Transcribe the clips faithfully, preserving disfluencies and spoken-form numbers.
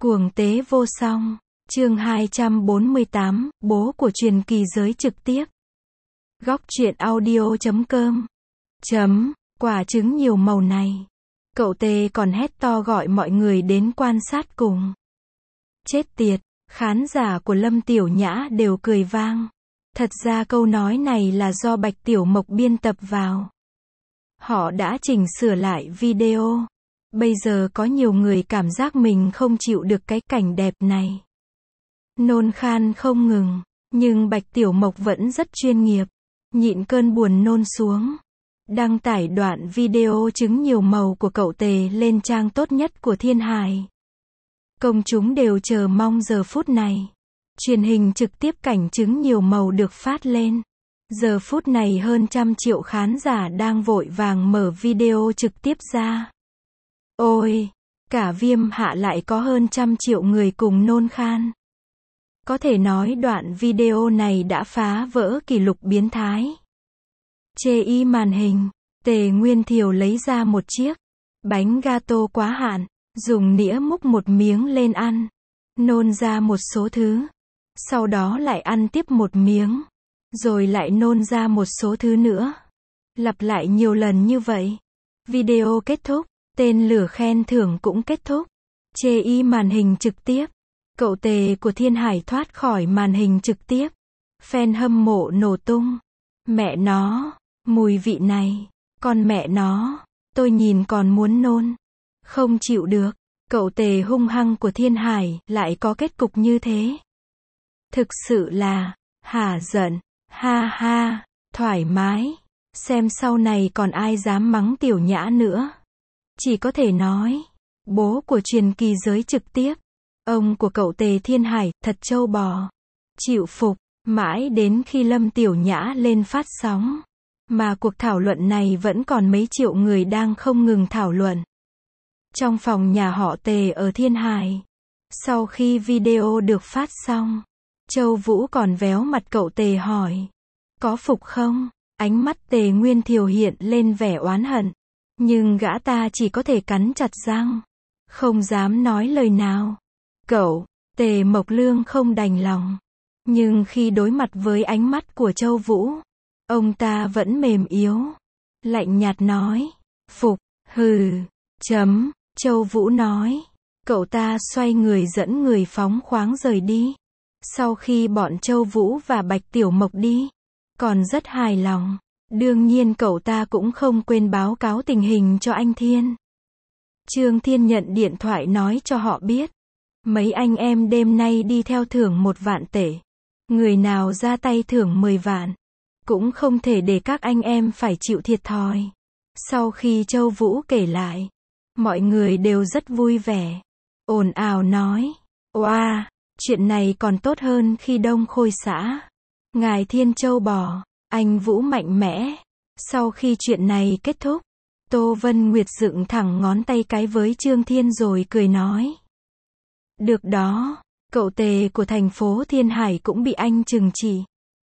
Cuồng tế vô song. Chương hai trăm bốn mươi tám, bố của truyền kỳ giới trực tiếp. Góc truyện audio chấm com. Chấm, quả trứng nhiều màu này. Cậu Tề còn hét to gọi mọi người đến quan sát cùng. Chết tiệt, khán giả của Lâm Tiểu Nhã đều cười vang. Thật ra câu nói này là do Bạch Tiểu Mộc biên tập vào. Họ đã chỉnh sửa lại video. Bây giờ có nhiều người cảm giác mình không chịu được cái cảnh đẹp này. Nôn khan không ngừng, nhưng Bạch Tiểu Mộc vẫn rất chuyên nghiệp, nhịn cơn buồn nôn xuống. Đăng tải đoạn video trứng nhiều màu của cậu Tề lên trang tốt nhất của Thiên Hải. Công chúng đều chờ mong giờ phút này. Truyền hình trực tiếp cảnh trứng nhiều màu được phát lên. Giờ phút này hơn trăm triệu khán giả đang vội vàng mở video trực tiếp ra. Ôi, cả Viêm Hạ lại có hơn trăm triệu người cùng nôn khan. Có thể nói đoạn video này đã phá vỡ kỷ lục biến thái. Chê y màn hình, Tề Nguyên Thiều lấy ra một chiếc bánh gato quá hạn, dùng nĩa múc một miếng lên ăn, nôn ra một số thứ, sau đó lại ăn tiếp một miếng, rồi lại nôn ra một số thứ nữa. Lặp lại nhiều lần như vậy. Video kết thúc, tên lửa khen thưởng cũng kết thúc. Chê y màn hình trực tiếp. Cậu Tề của Thiên Hải thoát khỏi màn hình trực tiếp. Fan hâm mộ nổ tung. Mẹ nó, mùi vị này, con mẹ nó, tôi nhìn còn muốn nôn. Không chịu được, cậu Tề hung hăng của Thiên Hải lại có kết cục như thế. Thực sự là, hả giận, ha ha, thoải mái. Xem sau này còn ai dám mắng Tiểu Nhã nữa. Chỉ có thể nói, bố của truyền kỳ giới trực tiếp, ông của cậu Tề Thiên Hải, thật trâu bò. Chịu phục, mãi đến khi Lâm Tiểu Nhã lên phát sóng. Mà cuộc thảo luận này vẫn còn mấy triệu người đang không ngừng thảo luận. Trong phòng nhà họ Tề ở Thiên Hải. Sau khi video được phát xong, Châu Vũ còn véo mặt cậu Tề hỏi. Có phục không? Ánh mắt Tề Nguyên Thiều hiện lên vẻ oán hận. Nhưng gã ta chỉ có thể cắn chặt răng. Không dám nói lời nào. Cậu, Tề Mộc Lương không đành lòng. Nhưng khi đối mặt với ánh mắt của Châu Vũ, ông ta vẫn mềm yếu. Lạnh nhạt nói. Phục, hừ, chấm, Châu Vũ nói. Cậu ta xoay người dẫn người phóng khoáng rời đi. Sau khi bọn Châu Vũ và Bạch Tiểu Mộc đi, còn rất hài lòng. Đương nhiên cậu ta cũng không quên báo cáo tình hình cho anh Thiên. Trương Thiên nhận điện thoại nói cho họ biết. Mấy anh em đêm nay đi theo thưởng một vạn tể. Người nào ra tay thưởng mười vạn. Cũng không thể để các anh em phải chịu thiệt thòi. Sau khi Châu Vũ kể lại, mọi người đều rất vui vẻ. Ồn ào nói. Oa, chuyện này còn tốt hơn khi Đông Khôi xã. Ngài Thiên Châu bò. Anh Vũ mạnh mẽ. Sau khi chuyện này kết thúc, Tô Vân Nguyệt dựng thẳng ngón tay cái với Trương Thiên rồi cười nói. Được đó, cậu Tề của thành phố Thiên Hải cũng bị anh trừng trị.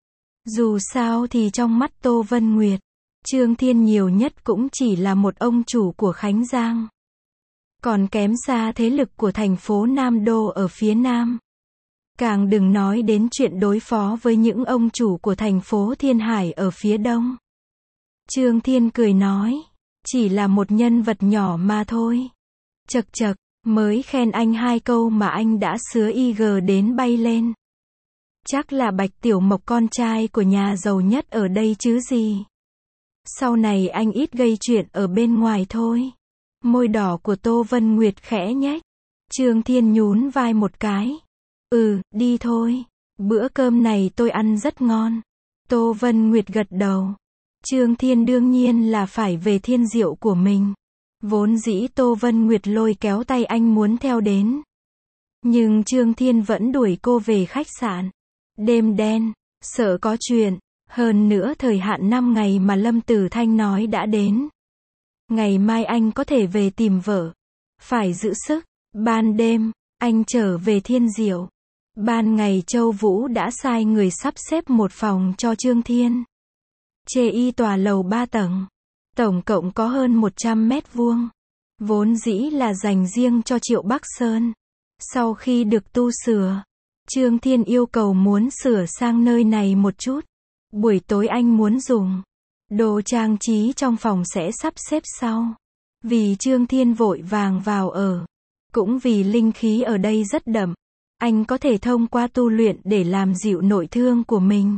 Dù sao thì trong mắt Tô Vân Nguyệt, Trương Thiên nhiều nhất cũng chỉ là một ông chủ của Khánh Giang. Còn kém xa thế lực của thành phố Nam Đô ở phía Nam. Càng đừng nói đến chuyện đối phó với những ông chủ của thành phố Thiên Hải ở phía Đông. Trương Thiên cười nói, chỉ là một nhân vật nhỏ mà thôi. Chật chật, mới khen anh hai câu mà anh đã sứa i giê đến bay lên. Chắc là Bạch Tiểu Mộc con trai của nhà giàu nhất ở đây chứ gì. Sau này anh ít gây chuyện ở bên ngoài thôi. Môi đỏ của Tô Vân Nguyệt khẽ nhếch. Trương Thiên nhún vai một cái. Ừ, đi thôi. Bữa cơm này tôi ăn rất ngon. Tô Vân Nguyệt gật đầu. Trương Thiên đương nhiên là phải về Thiên Diệu của mình. Vốn dĩ Tô Vân Nguyệt lôi kéo tay anh muốn theo đến. Nhưng Trương Thiên vẫn đuổi cô về khách sạn. Đêm đen, sợ có chuyện. Hơn nữa thời hạn năm ngày mà Lâm Tử Thanh nói đã đến. Ngày mai anh có thể về tìm vợ. Phải giữ sức. Ban đêm, anh trở về Thiên Diệu. Ban ngày Châu Vũ đã sai người sắp xếp một phòng cho Trương Thiên. Chê y tòa lầu ba tầng. Tổng cộng có hơn một trăm mét vuông. Vốn dĩ là dành riêng cho Triệu Bắc Sơn. Sau khi được tu sửa, Trương Thiên yêu cầu muốn sửa sang nơi này một chút. Buổi tối anh muốn dùng đồ trang trí trong phòng sẽ sắp xếp sau. Vì Trương Thiên vội vàng vào ở, cũng vì linh khí ở đây rất đậm, anh có thể thông qua tu luyện để làm dịu nội thương của mình.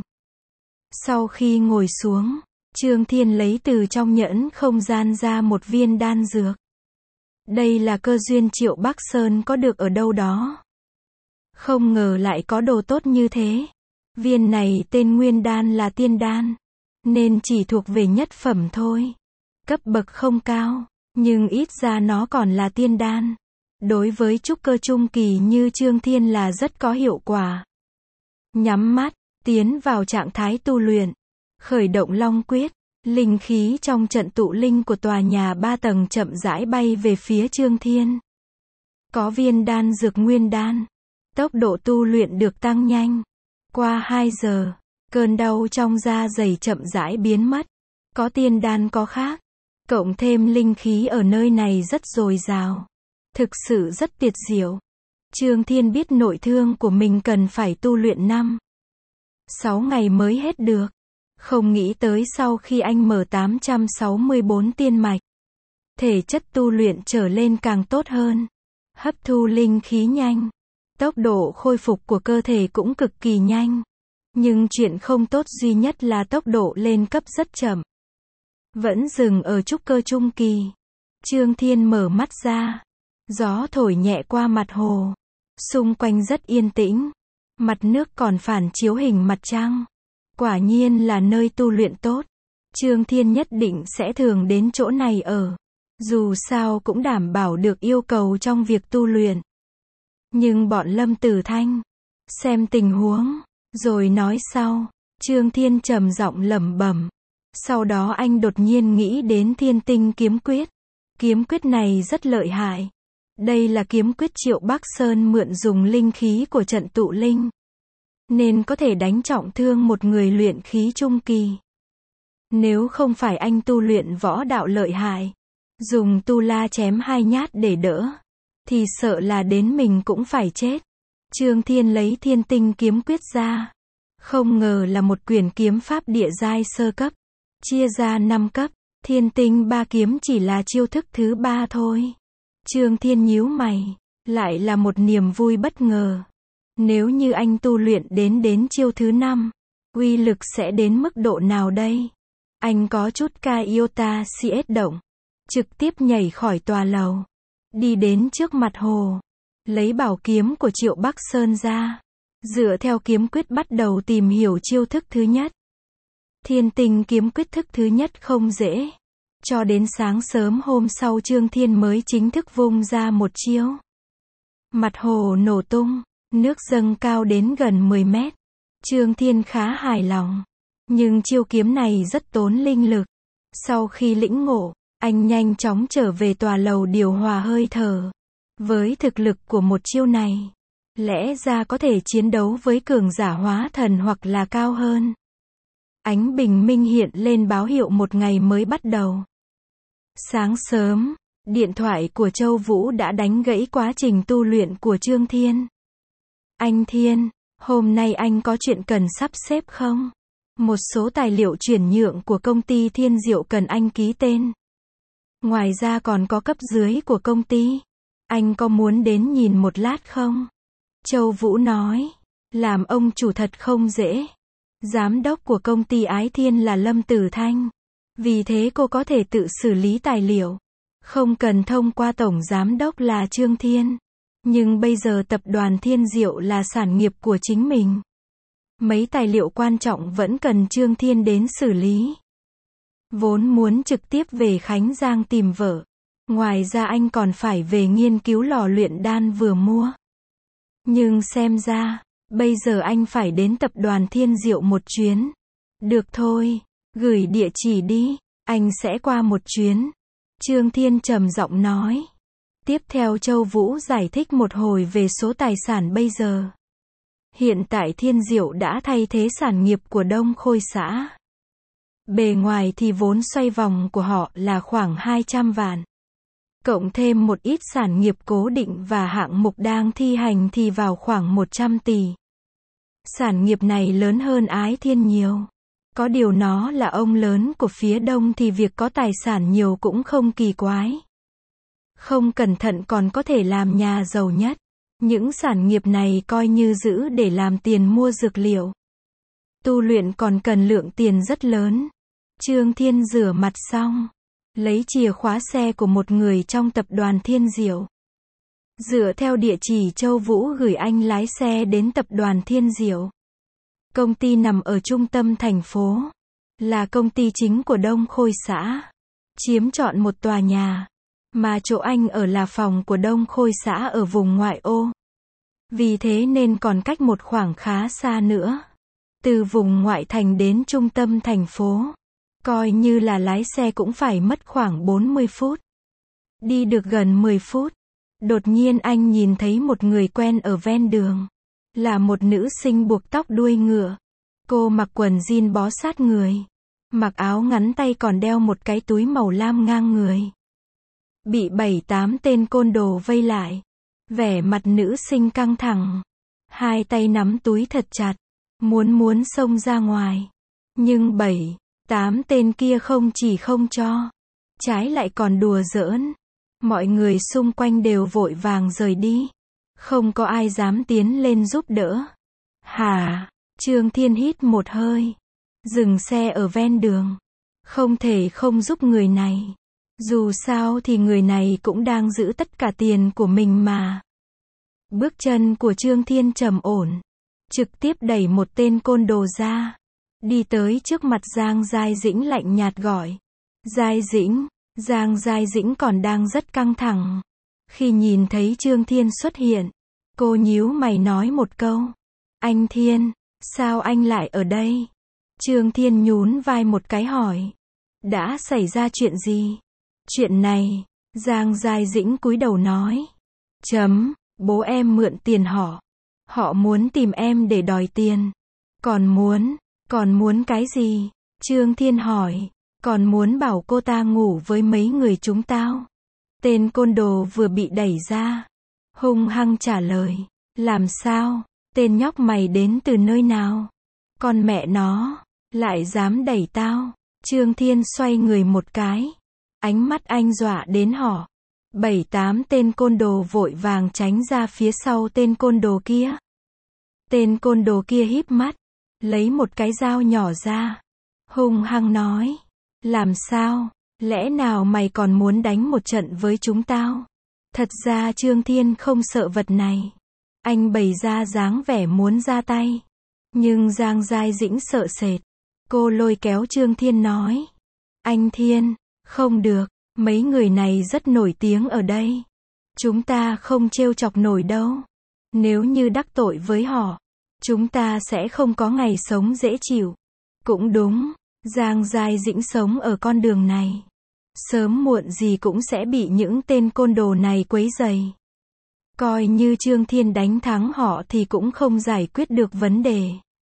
Sau khi ngồi xuống, Trương Thiên lấy từ trong nhẫn không gian ra một viên đan dược. Đây là cơ duyên Triệu Bắc Sơn có được ở đâu đó. Không ngờ lại có đồ tốt như thế. Viên này tên nguyên đan là tiên đan, nên chỉ thuộc về nhất phẩm thôi. Cấp bậc không cao, nhưng ít ra nó còn là tiên đan. Đối với trúc cơ trung kỳ như Trương Thiên là rất có hiệu quả. Nhắm mắt, tiến vào trạng thái tu luyện. Khởi động Long Quyết, linh khí trong trận tụ linh của tòa nhà ba tầng chậm rãi bay về phía Trương Thiên. Có viên đan dược nguyên đan, tốc độ tu luyện được tăng nhanh. Qua hai giờ, cơn đau trong da dày chậm rãi biến mất. Có tiên đan có khác, cộng thêm linh khí ở nơi này rất dồi dào. Thực sự rất tuyệt diệu. Trương Thiên biết nội thương của mình cần phải tu luyện năm, sáu ngày mới hết được. Không nghĩ tới sau khi anh mở tám trăm sáu mươi bốn tiên mạch, thể chất tu luyện trở lên càng tốt hơn. Hấp thu linh khí nhanh, tốc độ khôi phục của cơ thể cũng cực kỳ nhanh. Nhưng chuyện không tốt duy nhất là tốc độ lên cấp rất chậm. Vẫn dừng ở trúc cơ trung kỳ. Trương Thiên mở mắt ra. Gió thổi nhẹ qua mặt hồ. Xung quanh rất yên tĩnh. Mặt nước còn phản chiếu hình mặt trăng. Quả nhiên là nơi tu luyện tốt. Trương Thiên nhất định sẽ thường đến chỗ này ở. Dù sao cũng đảm bảo được yêu cầu trong việc tu luyện. Nhưng bọn Lâm Tử Thanh xem tình huống rồi nói sau. Trương Thiên trầm giọng lẩm bẩm. Sau đó anh đột nhiên nghĩ đến Thiên Tinh kiếm quyết. Kiếm quyết này rất lợi hại. Đây là kiếm quyết Triệu Bắc Sơn mượn dùng linh khí của trận tụ linh, nên có thể đánh trọng thương một người luyện khí trung kỳ. Nếu không phải anh tu luyện võ đạo lợi hại, dùng tu la chém hai nhát để đỡ, thì sợ là đến mình cũng phải chết. Trương Thiên lấy Thiên Tinh kiếm quyết ra. Không ngờ là một quyển kiếm pháp địa giai sơ cấp. Chia ra năm cấp, Thiên Tinh ba kiếm chỉ là chiêu thức thứ ba thôi. Trương Thiên nhíu mày, lại là một niềm vui bất ngờ. Nếu như anh tu luyện đến đến chiêu thứ năm, uy lực sẽ đến mức độ nào đây? Anh có chút ca iota siết động, trực tiếp nhảy khỏi tòa lầu, đi đến trước mặt hồ, lấy bảo kiếm của Triệu Bắc Sơn ra, dựa theo kiếm quyết bắt đầu tìm hiểu chiêu thức thứ nhất. Thiên Tinh kiếm quyết thức thứ nhất không dễ. Cho đến sáng sớm hôm sau Trương Thiên mới chính thức vung ra một chiêu. Mặt hồ nổ tung, nước dâng cao đến gần mười mét. Trương Thiên khá hài lòng. Nhưng chiêu kiếm này rất tốn linh lực. Sau khi lĩnh ngộ, anh nhanh chóng trở về tòa lầu điều hòa hơi thở. Với thực lực của một chiêu này, lẽ ra có thể chiến đấu với cường giả hóa thần hoặc là cao hơn. Ánh bình minh hiện lên báo hiệu một ngày mới bắt đầu. Sáng sớm, điện thoại của Châu Vũ đã đánh gãy quá trình tu luyện của Trương Thiên. Anh Thiên, hôm nay anh có chuyện cần sắp xếp không? Một số tài liệu chuyển nhượng của công ty Thiên Diệu cần anh ký tên. Ngoài ra còn có cấp dưới của công ty. Anh có muốn đến nhìn một lát không? Châu Vũ nói, làm ông chủ thật không dễ. Giám đốc của công ty Ái Thiên là Lâm Tử Thanh. Vì thế cô có thể tự xử lý tài liệu. Không cần thông qua tổng giám đốc là Trương Thiên. Nhưng bây giờ tập đoàn Thiên Diệu là sản nghiệp của chính mình. Mấy tài liệu quan trọng vẫn cần Trương Thiên đến xử lý. Vốn muốn trực tiếp về Khánh Giang tìm vợ. Ngoài ra anh còn phải về nghiên cứu lò luyện đan vừa mua. Nhưng xem ra, bây giờ anh phải đến tập đoàn Thiên Diệu một chuyến. Được thôi, gửi địa chỉ đi, anh sẽ qua một chuyến. Trương Thiên trầm giọng nói. Tiếp theo Châu Vũ giải thích một hồi về số tài sản bây giờ. Hiện tại Thiên Diệu đã thay thế sản nghiệp của Đông Khôi xã. Bề ngoài thì vốn xoay vòng của họ là khoảng hai trăm vạn. Cộng thêm một ít sản nghiệp cố định và hạng mục đang thi hành thì vào khoảng một trăm tỷ. Sản nghiệp này lớn hơn Ái Thiên nhiều. Có điều nó là ông lớn của phía Đông thì việc có tài sản nhiều cũng không kỳ quái. Không cẩn thận còn có thể làm nhà giàu nhất. Những sản nghiệp này coi như giữ để làm tiền mua dược liệu. Tu luyện còn cần lượng tiền rất lớn. Trương Thiên rửa mặt xong, lấy chìa khóa xe của một người trong tập đoàn Thiên Diệu. Dựa theo địa chỉ Châu Vũ gửi anh lái xe đến tập đoàn Thiên Diệu. Công ty nằm ở trung tâm thành phố, là công ty chính của Đông Khôi xã, chiếm trọn một tòa nhà, mà chỗ anh ở là phòng của Đông Khôi xã ở vùng ngoại ô. Vì thế nên còn cách một khoảng khá xa nữa. Từ vùng ngoại thành đến trung tâm thành phố, coi như là lái xe cũng phải mất khoảng bốn mươi phút. Đi được gần mười phút, đột nhiên anh nhìn thấy một người quen ở ven đường. Là một nữ sinh buộc tóc đuôi ngựa. Cô mặc quần jean bó sát người. Mặc áo ngắn tay còn đeo một cái túi màu lam ngang người. Bị bảy tám tên côn đồ vây lại. Vẻ mặt nữ sinh căng thẳng. Hai tay nắm túi thật chặt. Muốn muốn xông ra ngoài. Nhưng bảy, tám tên kia không chỉ không cho. Trái lại còn đùa giỡn. Mọi người xung quanh đều vội vàng rời đi. Không có ai dám tiến lên giúp đỡ. Hả? Trương Thiên hít một hơi. Dừng xe ở ven đường. Không thể không giúp người này. Dù sao thì người này cũng đang giữ tất cả tiền của mình mà. Bước chân của Trương Thiên trầm ổn. Trực tiếp đẩy một tên côn đồ ra. Đi tới trước mặt Giang Giai Dĩnh lạnh nhạt gọi. Giai Dĩnh. Giang Giai Dĩnh còn đang rất căng thẳng. Khi nhìn thấy Trương Thiên xuất hiện, cô nhíu mày nói một câu. Anh Thiên, sao anh lại ở đây? Trương Thiên nhún vai một cái hỏi. Đã xảy ra chuyện gì? Chuyện này, Giang Giai Dĩnh cúi đầu nói. Chấm, bố em mượn tiền họ. Họ muốn tìm em để đòi tiền. Còn muốn, còn muốn cái gì? Trương Thiên hỏi. Còn muốn bảo cô ta ngủ với mấy người chúng tao. Tên côn đồ vừa bị đẩy ra. Hung hăng trả lời. Làm sao? Tên nhóc mày đến từ nơi nào? Con mẹ nó, lại dám đẩy tao. Trương Thiên xoay người một cái. Ánh mắt anh dọa đến họ. Bảy tám tên côn đồ vội vàng tránh ra phía sau tên côn đồ kia. Tên côn đồ kia híp mắt. Lấy một cái dao nhỏ ra. Hung hăng nói. Làm sao? Lẽ nào mày còn muốn đánh một trận với chúng tao? Thật ra Trương Thiên không sợ vật này. Anh bày ra dáng vẻ muốn ra tay. Nhưng Giang Giai Dĩnh sợ sệt. Cô lôi kéo Trương Thiên nói. Anh Thiên, không được, mấy người này rất nổi tiếng ở đây. Chúng ta không trêu chọc nổi đâu. Nếu như đắc tội với họ, chúng ta sẽ không có ngày sống dễ chịu. Cũng đúng, Giang Giai Dĩnh sống ở con đường này. Sớm muộn gì cũng sẽ bị những tên côn đồ này quấy rầy. Coi như Trương Thiên đánh thắng họ thì cũng không giải quyết được vấn đề.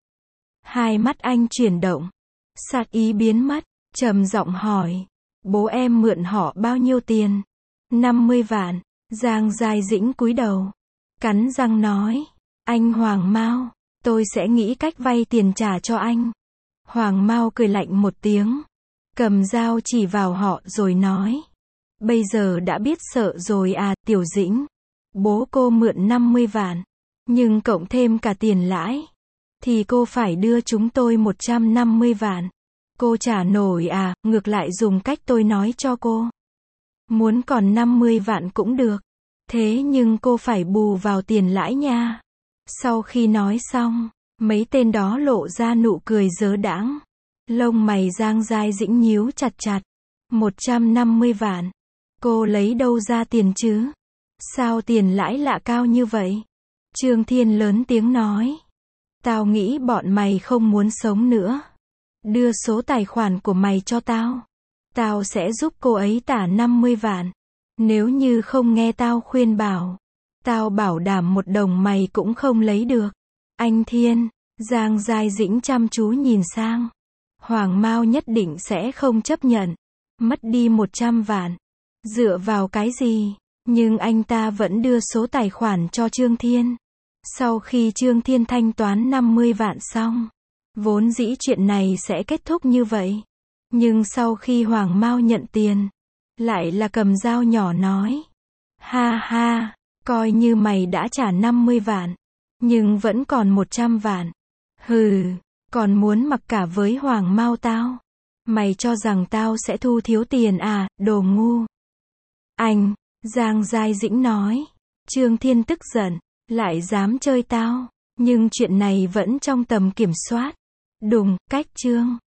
Hai mắt anh chuyển động. Sát ý biến mất, trầm giọng hỏi. Bố em mượn họ bao nhiêu tiền? năm mươi vạn. Giang Giai Dĩnh cúi đầu. Cắn răng nói. Anh Hoàng Mao, tôi sẽ nghĩ cách vay tiền trả cho anh. Hoàng Mao cười lạnh một tiếng. Cầm dao chỉ vào họ rồi nói. Bây giờ đã biết sợ rồi à, Tiểu Dĩnh. Bố cô mượn năm mươi vạn. Nhưng cộng thêm cả tiền lãi. Thì cô phải đưa chúng tôi một trăm năm mươi vạn. Cô trả nổi à, ngược lại dùng cách tôi nói cho cô. Muốn còn năm mươi vạn cũng được. Thế nhưng cô phải bù vào tiền lãi nha. Sau khi nói xong, mấy tên đó lộ ra nụ cười dớ đãng. Lông mày Giang Giai Dĩnh nhíu chặt chặt. một trăm năm mươi vạn. Cô lấy đâu ra tiền chứ? Sao tiền lãi lạ cao như vậy? Trương Thiên lớn tiếng nói. Tao nghĩ bọn mày không muốn sống nữa. Đưa số tài khoản của mày cho tao. Tao sẽ giúp cô ấy tả năm mươi vạn. Nếu như không nghe tao khuyên bảo, tao bảo đảm một đồng mày cũng không lấy được. Anh Thiên, Giang Giai Dĩnh chăm chú nhìn sang. Hoàng Mao nhất định sẽ không chấp nhận. Mất đi một trăm vạn. Dựa vào cái gì? Nhưng anh ta vẫn đưa số tài khoản cho Trương Thiên. Sau khi Trương Thiên thanh toán năm mươi vạn xong, vốn dĩ chuyện này sẽ kết thúc như vậy. Nhưng sau khi Hoàng Mao nhận tiền, lại là cầm dao nhỏ nói. Ha ha, coi như mày đã trả năm mươi vạn, nhưng vẫn còn một trăm vạn. Hừ, còn muốn mặc cả với Hoàng Mao tao? Mày cho rằng tao sẽ thu thiếu tiền à, đồ ngu. Anh, Giang Giai Dĩnh nói. Trương Thiên tức giận, lại dám chơi tao, nhưng chuyện này vẫn trong tầm kiểm soát. Đùng, cách Trương